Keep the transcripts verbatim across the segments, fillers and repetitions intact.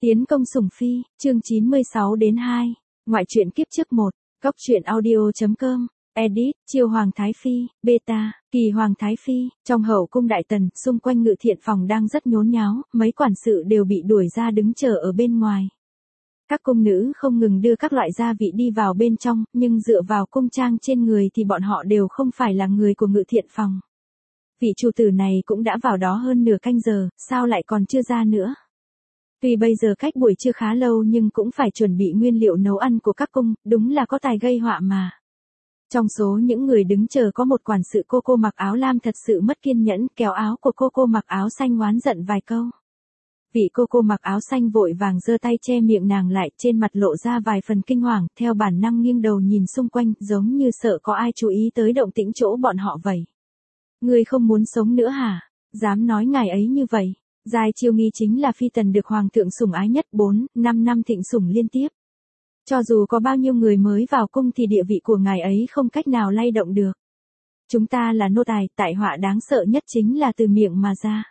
Tiến công sủng phi, chương chín mươi sáu đến hai. Ngoại truyện kiếp trước một. Góc truyện audio.com. Edit, Chiêu Hoàng Thái Phi, Beta, Kỳ Hoàng Thái Phi. Trong hậu cung đại tần, xung quanh ngự thiện phòng đang rất nhốn nháo, mấy quản sự đều bị đuổi ra đứng chờ ở bên ngoài. Các cung nữ không ngừng đưa các loại gia vị đi vào bên trong, nhưng dựa vào cung trang trên người thì bọn họ đều không phải là người của ngự thiện phòng. Vị chủ tử này cũng đã vào đó hơn nửa canh giờ, sao lại còn chưa ra nữa? Tuy bây giờ cách buổi trưa khá lâu nhưng cũng phải chuẩn bị nguyên liệu nấu ăn của các cung, đúng là có tài gây họa mà. Trong số những người đứng chờ có một quản sự cô cô mặc áo lam thật sự mất kiên nhẫn, kéo áo của cô cô mặc áo xanh oán giận vài câu. Vị cô cô mặc áo xanh vội vàng giơ tay che miệng nàng lại, trên mặt lộ ra vài phần kinh hoàng, theo bản năng nghiêng đầu nhìn xung quanh, giống như sợ có ai chú ý tới động tĩnh chỗ bọn họ vậy. Ngươi không muốn sống nữa hả? Dám nói ngài ấy như vậy? Giai Chiêu Nghi chính là phi tần được hoàng thượng sủng ái nhất bốn, năm năm thịnh sủng liên tiếp. Cho dù có bao nhiêu người mới vào cung thì địa vị của ngài ấy không cách nào lay động được. Chúng ta là nô tài, tại họa đáng sợ nhất chính là từ miệng mà ra.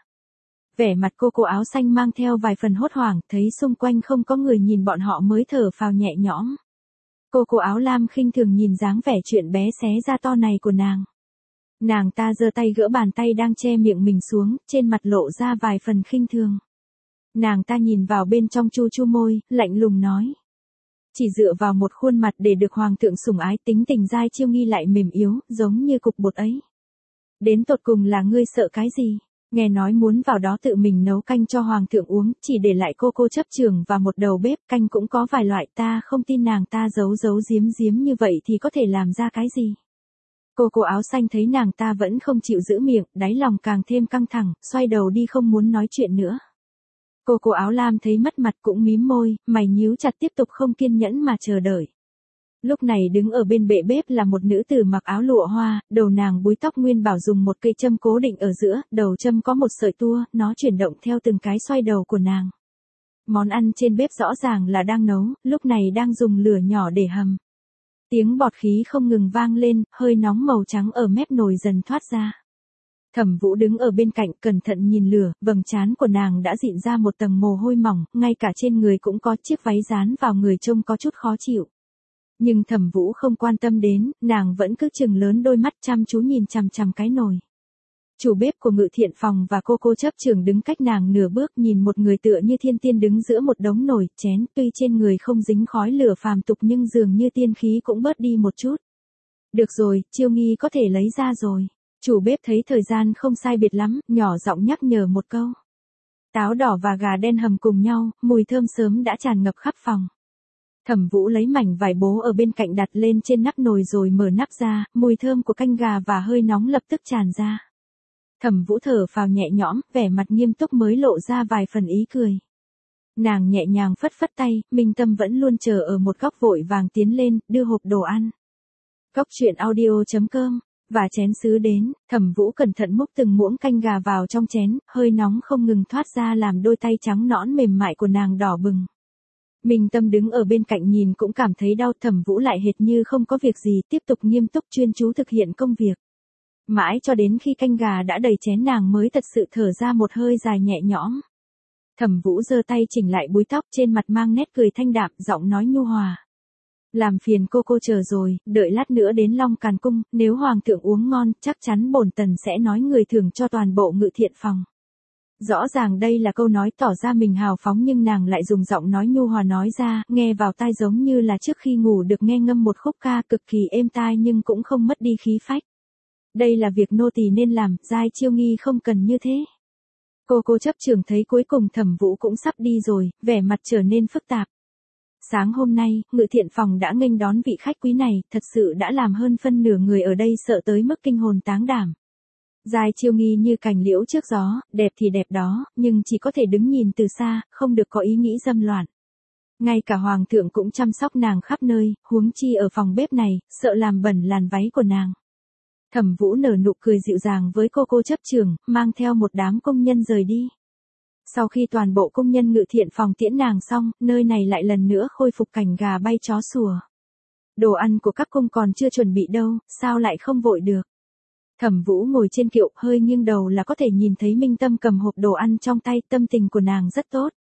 Vẻ mặt cô cô áo xanh mang theo vài phần hốt hoảng, thấy xung quanh không có người nhìn bọn họ mới thở phào nhẹ nhõm. Cô cô áo lam khinh thường nhìn dáng vẻ chuyện bé xé ra to này của nàng. Nàng ta giơ tay gỡ bàn tay đang che miệng mình xuống, trên mặt lộ ra vài phần khinh thường. Nàng ta nhìn vào bên trong chu chu môi, lạnh lùng nói. Chỉ dựa vào một khuôn mặt để được hoàng thượng sủng ái, tính tình Giai Chiêu Nghi lại mềm yếu, giống như cục bột ấy. Đến tột cùng là ngươi sợ cái gì? Nghe nói muốn vào đó tự mình nấu canh cho hoàng thượng uống, chỉ để lại cô cô chấp trường và một đầu bếp, canh cũng có vài loại, ta không tin nàng ta giấu giấu giếm giếm như vậy thì có thể làm ra cái gì. Cô cô áo xanh thấy nàng ta vẫn không chịu giữ miệng, đáy lòng càng thêm căng thẳng, xoay đầu đi không muốn nói chuyện nữa. Cô cô áo lam thấy mất mặt cũng mím môi, mày nhíu chặt tiếp tục không kiên nhẫn mà chờ đợi. Lúc này đứng ở bên bệ bếp là một nữ tử mặc áo lụa hoa, đầu nàng búi tóc nguyên bảo dùng một cây châm cố định ở giữa, đầu châm có một sợi tua, nó chuyển động theo từng cái xoay đầu của nàng. Món ăn trên bếp rõ ràng là đang nấu, lúc này đang dùng lửa nhỏ để hầm. Tiếng bọt khí không ngừng vang lên, hơi nóng màu trắng ở mép nồi dần thoát ra. Thẩm Vũ đứng ở bên cạnh cẩn thận nhìn lửa, vầng trán của nàng đã dịn ra một tầng mồ hôi mỏng, ngay cả trên người cũng có chiếc váy dán vào người trông có chút khó chịu. Nhưng Thẩm Vũ không quan tâm đến, nàng vẫn cứ trừng lớn đôi mắt chăm chú nhìn chằm chằm cái nồi. Chủ bếp của ngự thiện phòng và cô cô chấp trường đứng cách nàng nửa bước nhìn một người tựa như thiên tiên đứng giữa một đống nồi, chén, tuy trên người không dính khói lửa phàm tục nhưng dường như tiên khí cũng bớt đi một chút. Được rồi, Chiêu Nghi có thể lấy ra rồi. Chủ bếp thấy thời gian không sai biệt lắm, nhỏ giọng nhắc nhở một câu. Táo đỏ và gà đen hầm cùng nhau, mùi thơm sớm đã tràn ngập khắp phòng. Thẩm Vũ lấy mảnh vải bố ở bên cạnh đặt lên trên nắp nồi rồi mở nắp ra, mùi thơm của canh gà và hơi nóng lập tức tràn ra. Thẩm Vũ thở phào nhẹ nhõm, vẻ mặt nghiêm túc mới lộ ra vài phần ý cười. Nàng nhẹ nhàng phất phất tay, Minh Tâm vẫn luôn chờ ở một góc vội vàng tiến lên, đưa hộp đồ ăn. Góc truyện audio.com. Và chén sứ đến, Thẩm Vũ cẩn thận múc từng muỗng canh gà vào trong chén, hơi nóng không ngừng thoát ra làm đôi tay trắng nõn mềm mại của nàng đỏ bừng. Minh Tâm đứng ở bên cạnh nhìn cũng cảm thấy đau, Thẩm Vũ lại hệt như không có việc gì, tiếp tục nghiêm túc chuyên chú thực hiện công việc. Mãi cho đến khi canh gà đã đầy chén nàng mới thật sự thở ra một hơi dài nhẹ nhõm. Thẩm Vũ giơ tay chỉnh lại búi tóc, trên mặt mang nét cười thanh đạm, giọng nói nhu hòa. Làm phiền cô cô chờ rồi, đợi lát nữa đến Long Càn Cung, nếu hoàng thượng uống ngon, chắc chắn bổn tần sẽ nói người thưởng cho toàn bộ ngự thiện phòng. Rõ ràng đây là câu nói tỏ ra mình hào phóng nhưng nàng lại dùng giọng nói nhu hòa nói ra, nghe vào tai giống như là trước khi ngủ được nghe ngâm một khúc ca cực kỳ êm tai nhưng cũng không mất đi khí phách. Đây là việc nô tỳ nên làm, Giai Chiêu Nghi không cần như thế. Cô cô chấp trường thấy cuối cùng Thẩm Vũ cũng sắp đi rồi, vẻ mặt trở nên phức tạp. Sáng hôm nay, ngự thiện phòng đã nghênh đón vị khách quý này, thật sự đã làm hơn phân nửa người ở đây sợ tới mức kinh hồn táng đảm. Giai Chiêu Nghi như cành liễu trước gió, đẹp thì đẹp đó, nhưng chỉ có thể đứng nhìn từ xa, không được có ý nghĩ dâm loạn. Ngay cả hoàng thượng cũng chăm sóc nàng khắp nơi, huống chi ở phòng bếp này, sợ làm bẩn làn váy của nàng. Thẩm Vũ nở nụ cười dịu dàng với cô cô chấp trường, mang theo một đám công nhân rời đi. Sau khi toàn bộ công nhân ngự thiện phòng tiễn nàng xong, nơi này lại lần nữa khôi phục cảnh gà bay chó sủa. Đồ ăn của các cung còn chưa chuẩn bị đâu, sao lại không vội được. Thẩm Vũ ngồi trên kiệu, hơi nghiêng đầu là có thể nhìn thấy Minh Tâm cầm hộp đồ ăn trong tay, tâm tình của nàng rất tốt.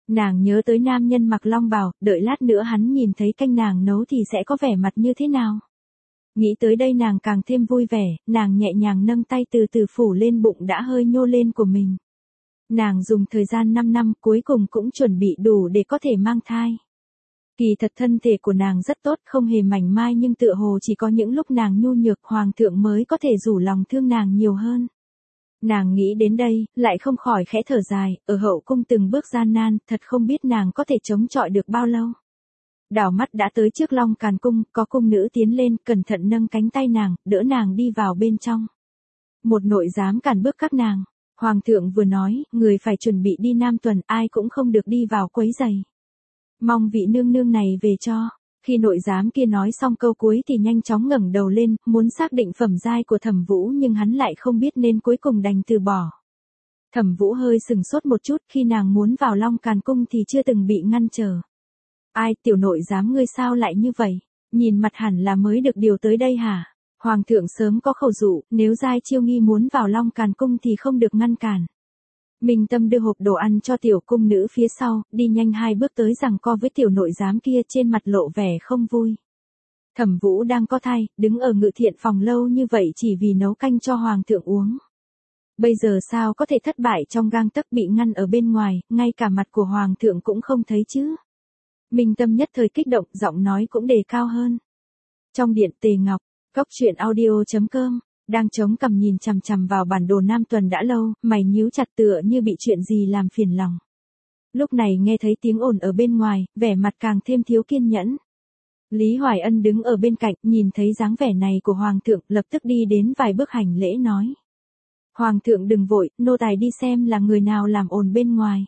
Nàng nhớ tới nam nhân mặc long bào, đợi lát nữa hắn nhìn thấy canh nàng nấu thì sẽ có vẻ mặt như thế nào. Nghĩ tới đây nàng càng thêm vui vẻ, nàng nhẹ nhàng nâng tay từ từ phủ lên bụng đã hơi nhô lên của mình. Nàng dùng thời gian năm năm cuối cùng cũng chuẩn bị đủ để có thể mang thai. Kỳ thật thân thể của nàng rất tốt, không hề mảnh mai, nhưng tựa hồ chỉ có những lúc nàng nhu nhược hoàng thượng mới có thể rủ lòng thương nàng nhiều hơn. Nàng nghĩ đến đây, lại không khỏi khẽ thở dài, ở hậu cung từng bước gian nan, thật không biết nàng có thể chống chọi được bao lâu. Đảo mắt đã tới trước Long Càn Cung, có cung nữ tiến lên, cẩn thận nâng cánh tay nàng, đỡ nàng đi vào bên trong. Một nội giám cản bước các nàng. Hoàng thượng vừa nói, người phải chuẩn bị đi Nam Tuần, ai cũng không được đi vào quấy giày. Mong vị nương nương này về cho. Khi nội giám kia nói xong câu cuối thì nhanh chóng ngẩng đầu lên, muốn xác định phẩm giai của Thẩm Vũ, nhưng hắn lại không biết nên cuối cùng đành từ bỏ. Thẩm Vũ hơi sừng sốt một chút, khi nàng muốn vào Long Càn Cung thì chưa từng bị ngăn trở. Ai, tiểu nội giám ngươi sao lại như vậy? Nhìn mặt hẳn là mới được điều tới đây hả? Hoàng thượng sớm có khẩu dụ, nếu Giai Chiêu Nghi muốn vào Long Càn Cung thì không được ngăn cản. Minh Tâm đưa hộp đồ ăn cho tiểu cung nữ phía sau, đi nhanh hai bước tới giằng co với tiểu nội giám kia, trên mặt lộ vẻ không vui. Thẩm Vũ đang có thai, đứng ở ngự thiện phòng lâu như vậy chỉ vì nấu canh cho hoàng thượng uống. Bây giờ sao có thể thất bại trong gang tấc, bị ngăn ở bên ngoài, ngay cả mặt của hoàng thượng cũng không thấy chứ. Minh Tâm nhất thời kích động, giọng nói cũng đề cao hơn. Trong điện, Tề Ngọc, Cốc truyện audio chấm com, đang chống cằm nhìn chằm chằm vào bản đồ Nam Tuần đã lâu, mày nhíu chặt tựa như bị chuyện gì làm phiền lòng. Lúc này nghe thấy tiếng ồn ở bên ngoài, vẻ mặt càng thêm thiếu kiên nhẫn. Lý Hoài Ân đứng ở bên cạnh, nhìn thấy dáng vẻ này của hoàng thượng, lập tức đi đến vài bước hành lễ nói. Hoàng thượng đừng vội, nô tài đi xem là người nào làm ồn bên ngoài.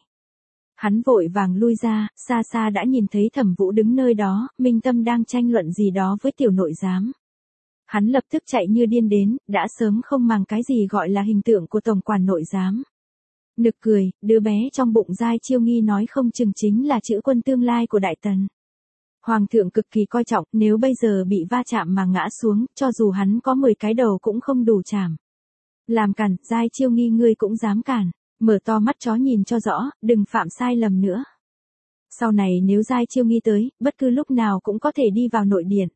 Hắn vội vàng lui ra, xa xa đã nhìn thấy Thẩm Vũ đứng nơi đó, Minh Tâm đang tranh luận gì đó với tiểu nội giám. Hắn lập tức chạy như điên đến, đã sớm không màng cái gì gọi là hình tượng của tổng quản nội giám. Nực cười, đứa bé trong bụng Giai Chiêu Nghi nói không chừng chính là chữ quân tương lai của Đại Tần. Hoàng thượng cực kỳ coi trọng, nếu bây giờ bị va chạm mà ngã xuống, cho dù hắn có mười cái đầu cũng không đủ chạm. Làm cản, Giai Chiêu Nghi ngươi cũng dám cản, mở to mắt chó nhìn cho rõ, đừng phạm sai lầm nữa. Sau này nếu Giai Chiêu Nghi tới, bất cứ lúc nào cũng có thể đi vào nội điện.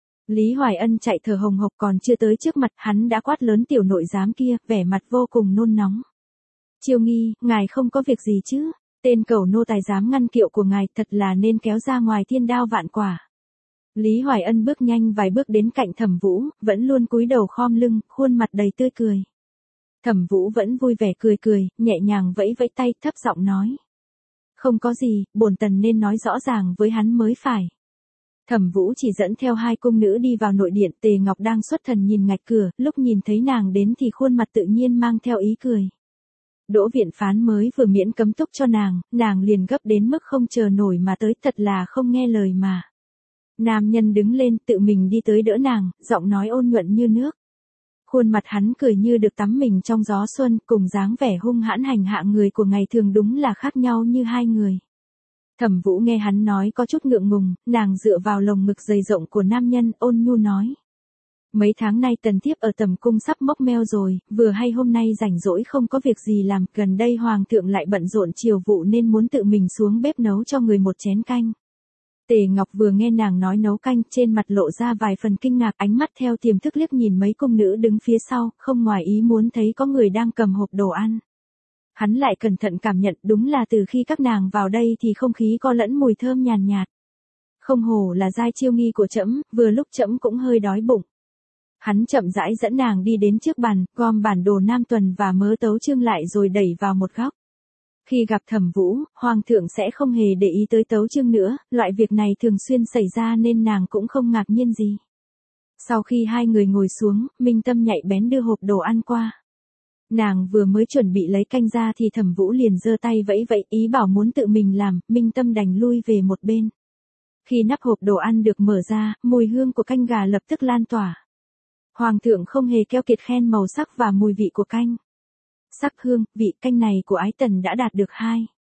Lý Hoài Ân chạy thở hồng hộc, còn chưa tới trước mặt hắn đã quát lớn tiểu nội giám kia, vẻ mặt vô cùng nôn nóng. Chiêu Nghi, ngài không có việc gì chứ? Tên cẩu nô tài dám ngăn kiệu của ngài, thật là nên kéo ra ngoài thiên đao vạn quả. Lý Hoài Ân bước nhanh vài bước đến cạnh Thẩm Vũ, vẫn luôn cúi đầu khom lưng, khuôn mặt đầy tươi cười. Thẩm Vũ vẫn vui vẻ cười cười, nhẹ nhàng vẫy vẫy tay, thấp giọng nói. Không có gì, bổn tần nên nói rõ ràng với hắn mới phải. Thẩm Vũ chỉ dẫn theo hai cung nữ đi vào nội điện, Tề Ngọc đang xuất thần nhìn ngạch cửa, lúc nhìn thấy nàng đến thì khuôn mặt tự nhiên mang theo ý cười. Đỗ viện phán mới vừa miễn cấm túc cho nàng, nàng liền gấp đến mức không chờ nổi mà tới, thật là không nghe lời mà. Nam nhân đứng lên tự mình đi tới đỡ nàng, giọng nói ôn nhuận như nước. Khuôn mặt hắn cười như được tắm mình trong gió xuân, cùng dáng vẻ hung hãn hành hạ người của ngày thường đúng là khác nhau như hai người. Thẩm Vũ nghe hắn nói có chút ngượng ngùng, nàng dựa vào lồng ngực dày rộng của nam nhân, ôn nhu nói. Mấy tháng nay tần thiếp ở tầm cung sắp mốc meo rồi, vừa hay hôm nay rảnh rỗi không có việc gì làm, gần đây hoàng thượng lại bận rộn chiều vụ nên muốn tự mình xuống bếp nấu cho người một chén canh. Tề Ngọc vừa nghe nàng nói nấu canh, trên mặt lộ ra vài phần kinh ngạc, ánh mắt theo tiềm thức liếc nhìn mấy cung nữ đứng phía sau, không ngoài ý muốn thấy có người đang cầm hộp đồ ăn. Hắn lại cẩn thận cảm nhận, đúng là từ khi các nàng vào đây thì không khí có lẫn mùi thơm nhàn nhạt, nhạt. Không hổ là Giai Chiêu Nghi của trẫm, vừa lúc trẫm cũng hơi đói bụng. Hắn chậm rãi dẫn nàng đi đến trước bàn, gom bản đồ Nam Tuần và mớ tấu chương lại rồi đẩy vào một góc. Khi gặp Thẩm Vũ, hoàng thượng sẽ không hề để ý tới tấu chương nữa, loại việc này thường xuyên xảy ra nên nàng cũng không ngạc nhiên gì. Sau khi hai người ngồi xuống, Minh Tâm nhạy bén đưa hộp đồ ăn qua. Nàng vừa mới chuẩn bị lấy canh ra thì Thẩm Vũ liền giơ tay vẫy vẫy, ý bảo muốn tự mình làm, Minh Tâm đành lui về một bên. Khi nắp hộp đồ ăn được mở ra, mùi hương của canh gà lập tức lan tỏa. Hoàng thượng không hề keo kiệt khen màu sắc và mùi vị của canh. Sắc hương, vị canh này của Ái Tần đã đạt được hai.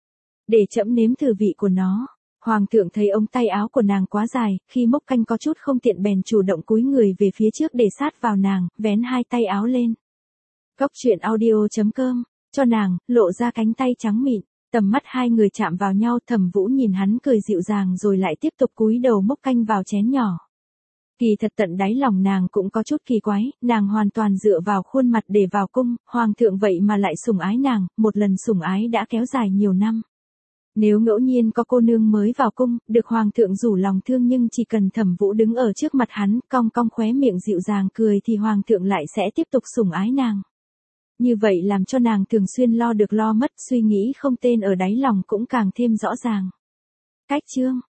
Để trẫm nếm thử vị của nó. Hoàng thượng thấy ống tay áo của nàng quá dài, khi mốc canh có chút không tiện bèn chủ động cúi người về phía trước để sát vào nàng, vén hai tay áo lên. Cốc truyện audio chấm com, cho nàng, lộ ra cánh tay trắng mịn. Tầm mắt hai người chạm vào nhau, Thẩm Vũ nhìn hắn cười dịu dàng rồi lại tiếp tục cúi đầu múc canh vào chén nhỏ. Kỳ thật tận đáy lòng nàng cũng có chút kỳ quái, nàng hoàn toàn dựa vào khuôn mặt để vào cung, hoàng thượng vậy mà lại sủng ái nàng, một lần sủng ái đã kéo dài nhiều năm. Nếu ngẫu nhiên có cô nương mới vào cung, được hoàng thượng rủ lòng thương nhưng chỉ cần Thẩm Vũ đứng ở trước mặt hắn, cong cong khóe miệng dịu dàng cười thì hoàng thượng lại sẽ tiếp tục sủng ái nàng. Như vậy làm cho nàng thường xuyên lo được lo mất, suy nghĩ không tên ở đáy lòng cũng càng thêm rõ ràng. Cách chương